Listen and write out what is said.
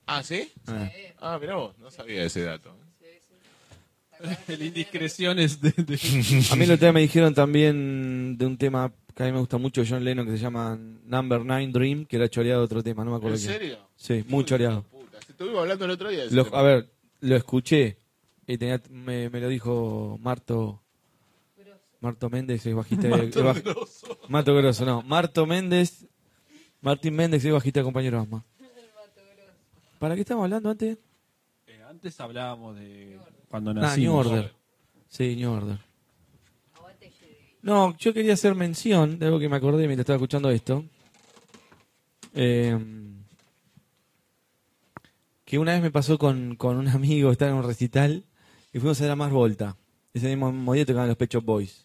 ¿Ah, sí? Ah, mirá vos, no sabía ese dato. El indiscreciones de... A mí el otro día me dijeron también de un tema que a mí me gusta mucho, John Lennon, que se llama Number 9 Dream, que era choreado de otro tema, no me acuerdo ¿En quién. serio? Sí, muy choreado. Puta, estuvimos hablando el otro día de ese A tema. ver, lo escuché y me lo dijo Marto Méndez, es bajista de... Mato Grosso, no. Martín Méndez, es bajista de Compañero Asma. ¿Para qué estamos hablando antes? Antes hablábamos de cuando New nacimos. Order. Sí, New Order. No, yo quería hacer mención de algo que me acordé mientras estaba escuchando esto. Que una vez me pasó con un amigo, estaba en un recital y fuimos a ver a Más Volta. Ese mismo día tocaban los Pet Shop Boys.